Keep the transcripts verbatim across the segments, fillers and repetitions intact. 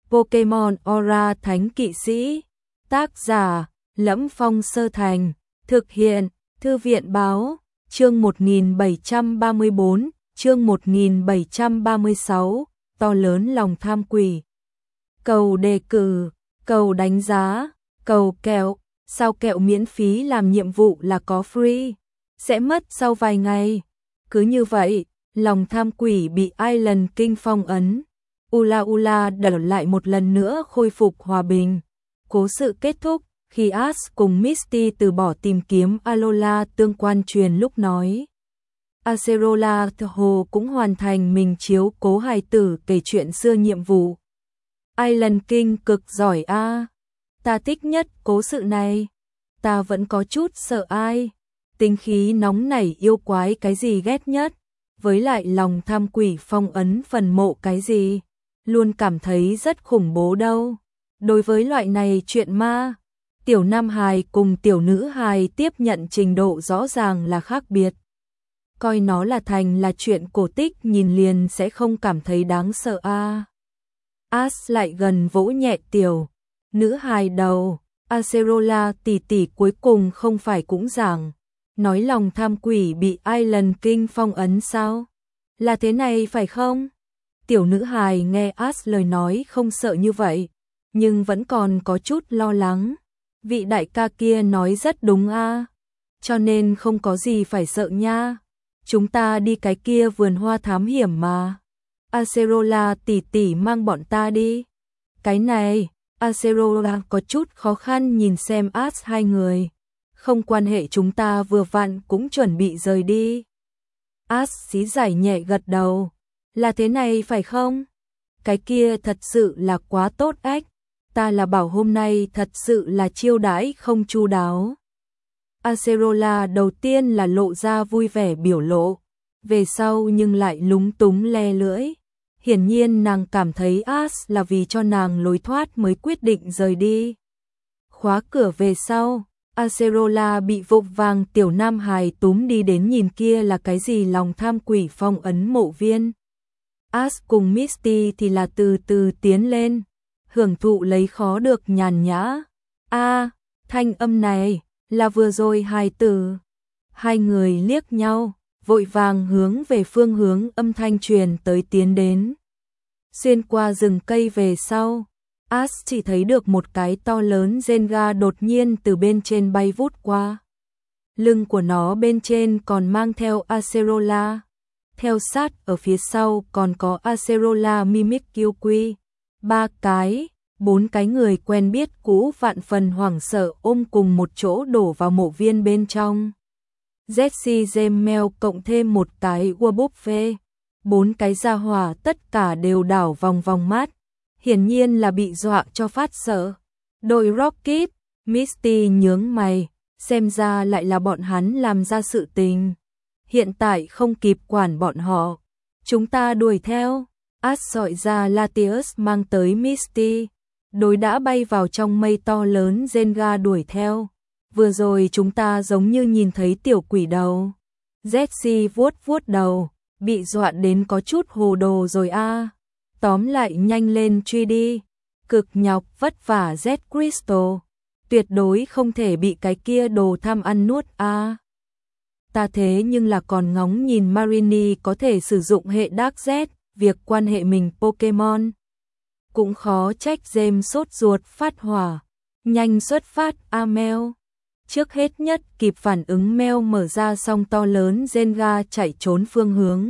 Pokemon Aura Thánh Kỵ Sĩ. Tác giả: Lẫm Phong Sơ Thành. Thực hiện: Thư viện báo. Chương một nghìn bảy trăm ba mươi bốn, chương một nghìn bảy trăm ba mươi sáu, to lớn lòng tham quỷ. Cầu đề cử, cầu đánh giá, cầu kẹo, sao kẹo miễn phí làm nhiệm vụ là có free, sẽ mất sau vài ngày. Cứ như vậy, lòng tham quỷ bị Island King phong ấn. Ula Ula đỡ lại một lần nữa khôi phục hòa bình. Cố sự kết thúc khi Ash cùng Misty từ bỏ tìm kiếm Alola tương quan truyền lúc nói. Acerola Hồ cũng hoàn thành mình chiếu cố hài tử kể chuyện xưa nhiệm vụ. Island King cực giỏi a. À. Ta thích nhất cố sự này. Ta vẫn có chút sợ ai. Tính khí nóng nảy yêu quái cái gì ghét nhất. Với lại lòng tham quỷ phong ấn phần mộ cái gì. Luôn cảm thấy rất khủng bố đâu. Đối với loại này chuyện ma, tiểu nam hài cùng tiểu nữ hài tiếp nhận trình độ rõ ràng là khác biệt. Coi nó là thành là chuyện cổ tích nhìn liền sẽ không cảm thấy đáng sợ a. À. Ash lại gần vỗ nhẹ tiểu nữ hài đầu. Acerola tỷ tỷ cuối cùng không phải cũng giảng nói lòng tham quỷ bị Island King phong ấn sao? Là thế này phải không? Tiểu nữ hài nghe Ash lời nói không sợ như vậy, nhưng vẫn còn có chút lo lắng. Vị đại ca kia nói rất đúng a, cho nên không có gì phải sợ nha. Chúng ta đi cái kia vườn hoa thám hiểm mà. Acerola tỷ tỷ mang bọn ta đi. Cái này, Acerola có chút khó khăn nhìn xem Ash hai người. Không quan hệ, chúng ta vừa vặn cũng chuẩn bị rời đi. Ash xí giải nhẹ gật đầu. Là thế này phải không? Cái kia thật sự là quá tốt ách. Ta là bảo hôm nay thật sự là chiêu đãi không chu đáo. Acerola đầu tiên là lộ ra vui vẻ biểu lộ, về sau nhưng lại lúng túng le lưỡi. Hiển nhiên nàng cảm thấy Ash là vì cho nàng lối thoát mới quyết định rời đi. Khóa cửa về sau, Acerola bị vội vàng tiểu nam hài túm đi đến nhìn kia là cái gì lòng tham quỷ phong ấn mộ viên. Ash cùng Misty thì là từ từ tiến lên, hưởng thụ lấy khó được nhàn nhã. A, à, thanh âm này là vừa rồi hài tử. Hai người liếc nhau, vội vàng hướng về phương hướng âm thanh truyền tới tiến đến. Xuyên qua rừng cây về sau, Ash chỉ thấy được một cái to lớn Zenga đột nhiên từ bên trên bay vút qua. Lưng của nó bên trên còn mang theo Acerola. Theo sát ở phía sau còn có Acerola Mimikyu. Ba cái, bốn cái người quen biết cũ vạn phần hoảng sợ ôm cùng một chỗ đổ vào mộ viên bên trong. Jessie James cộng thêm một cái Wobbuffet. Bốn cái gia hỏa tất cả đều đảo vòng vòng mát. Hiển nhiên là bị dọa cho phát sợ. Đội Rocket, Misty nhướng mày, xem ra lại là bọn hắn làm ra sự tình. Hiện tại không kịp quản bọn họ. Chúng ta đuổi theo. Ash sọi ra Latius mang tới Misty. Đối đã bay vào trong mây to lớn Zenga đuổi theo. Vừa rồi chúng ta giống như nhìn thấy tiểu quỷ đầu. Jessie vuốt vuốt đầu, bị dọa đến có chút hồ đồ rồi a. À. Tóm lại nhanh lên truy đi. Cực nhọc vất vả Z Crystal. Tuyệt đối không thể bị cái kia đồ tham ăn nuốt a. À. Ta thế nhưng là còn ngóng nhìn Marini có thể sử dụng hệ Dark Z, việc quan hệ mình Pokemon. Cũng khó trách James sốt ruột phát hỏa. Nhanh xuất phát a Mel. Trước hết nhất kịp phản ứng Mel mở ra song to lớn Zenga chạy trốn phương hướng.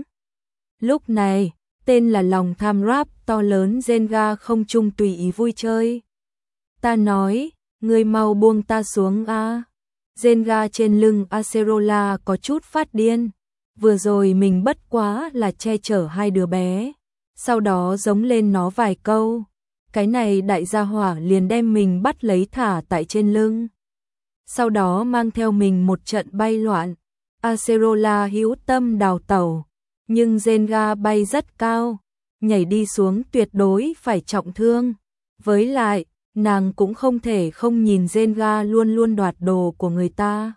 Lúc này, tên là lòng tham rap to lớn Zenga không chung tùy ý vui chơi. Ta nói, ngươi mau buông ta xuống a. À. Zenga trên lưng Acerola có chút phát điên. Vừa rồi mình bất quá là che chở hai đứa bé. Sau đó giống lên nó vài câu. Cái này đại gia hỏa liền đem mình bắt lấy thả tại trên lưng. Sau đó mang theo mình một trận bay loạn. Acerola hữu tâm đào tẩu. Nhưng Zenga bay rất cao. Nhảy đi xuống tuyệt đối phải trọng thương. Với lại, nàng cũng không thể không nhìn Zenga luôn luôn đoạt đồ của người ta.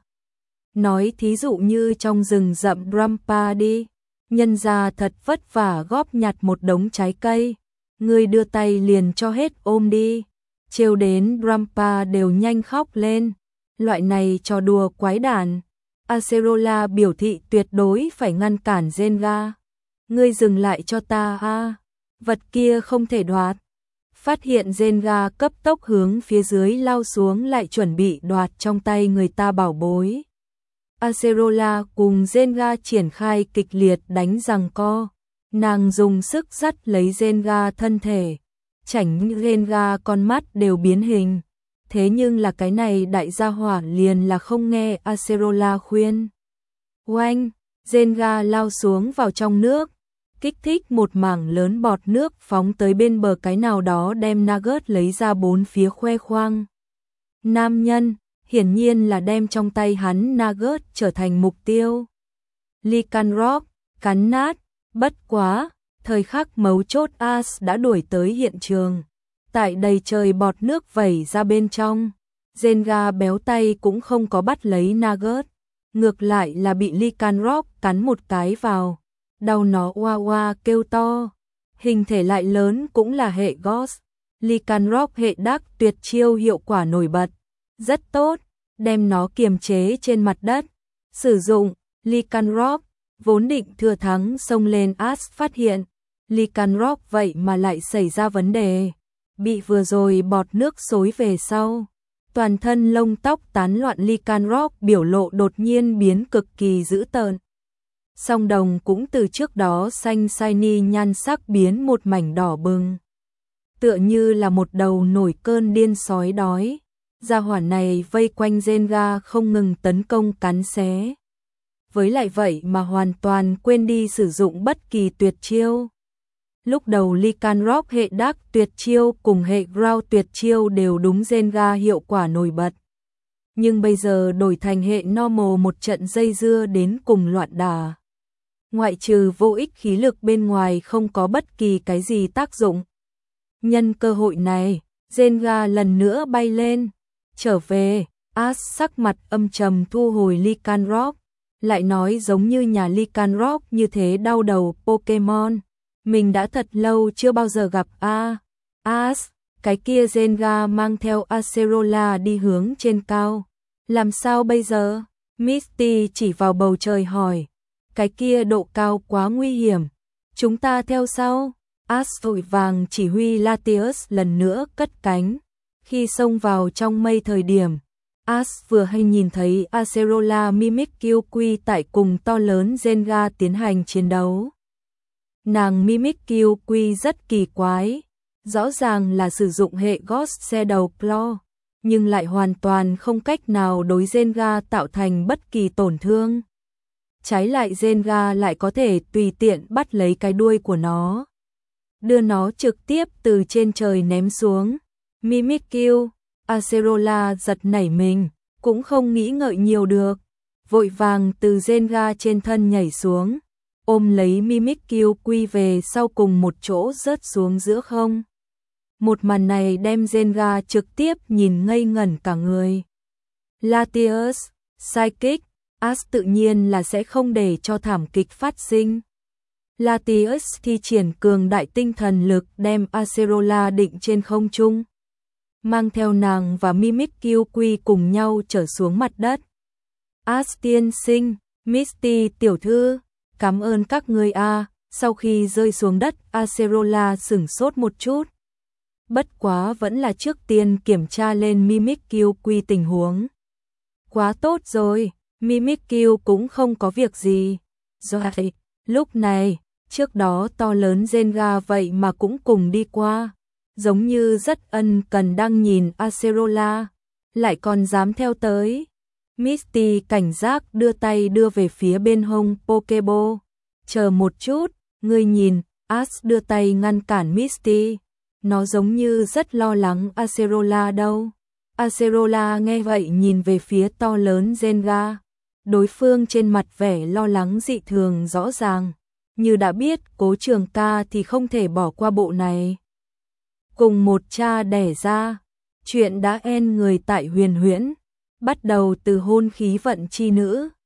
Nói thí dụ như trong rừng rậm Drampa đi. Nhân ra thật vất vả góp nhặt một đống trái cây. Ngươi đưa tay liền cho hết ôm đi. Trêu đến Rampa đều nhanh khóc lên. Loại này trò đùa quái đản. Acerola biểu thị tuyệt đối phải ngăn cản Zenga. Ngươi dừng lại cho ta a, vật kia không thể đoạt. Phát hiện Zenga cấp tốc hướng phía dưới lao xuống lại chuẩn bị đoạt trong tay người ta bảo bối. Acerola cùng Zenga triển khai kịch liệt đánh giằng co. Nàng dùng sức dắt lấy Zenga thân thể. Chảnh Zenga con mắt đều biến hình. Thế nhưng là cái này đại gia hỏa liền là không nghe Acerola khuyên. Oanh, Zenga lao xuống vào trong nước. Kích thích một mảng lớn bọt nước phóng tới bên bờ cái nào đó đem Nugget lấy ra bốn phía khoe khoang. Nam nhân, hiển nhiên là đem trong tay hắn Nugget trở thành mục tiêu. Lycanroc, cắn nát, bất quá, thời khắc mấu chốt As đã đuổi tới hiện trường. Tại đầy trời bọt nước vẩy ra bên trong, Zenga béo tay cũng không có bắt lấy Nugget, ngược lại là bị Lycanroc cắn một cái vào. Đau nó oa oa kêu to. Hình thể lại lớn cũng là hệ Ghost. Lycanroc hệ đắc tuyệt chiêu hiệu quả nổi bật. Rất tốt, đem nó kiềm chế trên mặt đất. Sử dụng, Lycanroc, vốn định thừa thắng xông lên As phát hiện. Lycanroc vậy mà lại xảy ra vấn đề. Bị vừa rồi bọt nước xối về sau. Toàn thân lông tóc tán loạn Lycanroc biểu lộ đột nhiên biến cực kỳ dữ tợn. Song đồng cũng từ trước đó xanh shiny nhan sắc biến một mảnh đỏ bừng. Tựa như là một đầu nổi cơn điên sói đói. Gia hỏa này vây quanh Zenga không ngừng tấn công cắn xé. Với lại vậy mà hoàn toàn quên đi sử dụng bất kỳ tuyệt chiêu. Lúc đầu Lycanroc hệ đắc tuyệt chiêu cùng hệ Ground tuyệt chiêu đều đúng Zenga hiệu quả nổi bật. Nhưng bây giờ đổi thành hệ normal một trận dây dưa đến cùng loạn đà. Ngoại trừ vô ích khí lực bên ngoài không có bất kỳ cái gì tác dụng. Nhân cơ hội này, Zenga lần nữa bay lên. Trở về, As sắc mặt âm trầm thu hồi Lycanroc. Lại nói giống như nhà Lycanroc như thế đau đầu Pokemon. Mình đã thật lâu chưa bao giờ gặp A. As, cái kia Zenga mang theo Acerola đi hướng trên cao. Làm sao bây giờ? Misty chỉ vào bầu trời hỏi. Cái kia độ cao quá nguy hiểm. Chúng ta theo sau. As vội vàng chỉ huy Latios lần nữa cất cánh. Khi xông vào trong mây thời điểm, As vừa hay nhìn thấy Acerola Mimikyu tại cùng to lớn Zenga tiến hành chiến đấu. Nàng Mimikyu rất kỳ quái, rõ ràng là sử dụng hệ Ghost Shadow Claw, nhưng lại hoàn toàn không cách nào đối Zenga tạo thành bất kỳ tổn thương. Trái lại Zenga lại có thể tùy tiện bắt lấy cái đuôi của nó, đưa nó trực tiếp từ trên trời ném xuống. Mimikyu, Acerola giật nảy mình, cũng không nghĩ ngợi nhiều được, vội vàng từ Zenga trên thân nhảy xuống, ôm lấy Mimikyu quy về sau cùng một chỗ rớt xuống giữa không. Một màn này đem Zenga trực tiếp nhìn ngây ngẩn cả người. Latios, Psychic, As tự nhiên là sẽ không để cho thảm kịch phát sinh. Latios thi triển cường đại tinh thần lực đem Acerola định trên không trung, mang theo nàng và Mimikyu cùng nhau trở xuống mặt đất. As tiên sinh, Misty tiểu thư, cảm ơn các người a. Sau khi rơi xuống đất, Acerola sửng sốt một chút. Bất quá vẫn là trước tiên kiểm tra lên Mimikyu tình huống. Quá tốt rồi, Mimikyu cũng không có việc gì. Rồi, lúc này, trước đó to lớn Zenga vậy mà cũng cùng đi qua. Giống như rất ân cần đang nhìn Acerola, lại còn dám theo tới. Misty cảnh giác đưa tay đưa về phía bên hông Pokeball. Chờ một chút, ngươi nhìn, As đưa tay ngăn cản Misty. Nó giống như rất lo lắng Acerola đâu. Acerola nghe vậy nhìn về phía to lớn Zenga. Đối phương trên mặt vẻ lo lắng dị thường rõ ràng. Như đã biết Cố Trường Ca thì không thể bỏ qua bộ này. Cùng một cha đẻ ra, chuyện đã end người tại Huyền Huyễn, bắt đầu từ hôn khí vận chi nữ.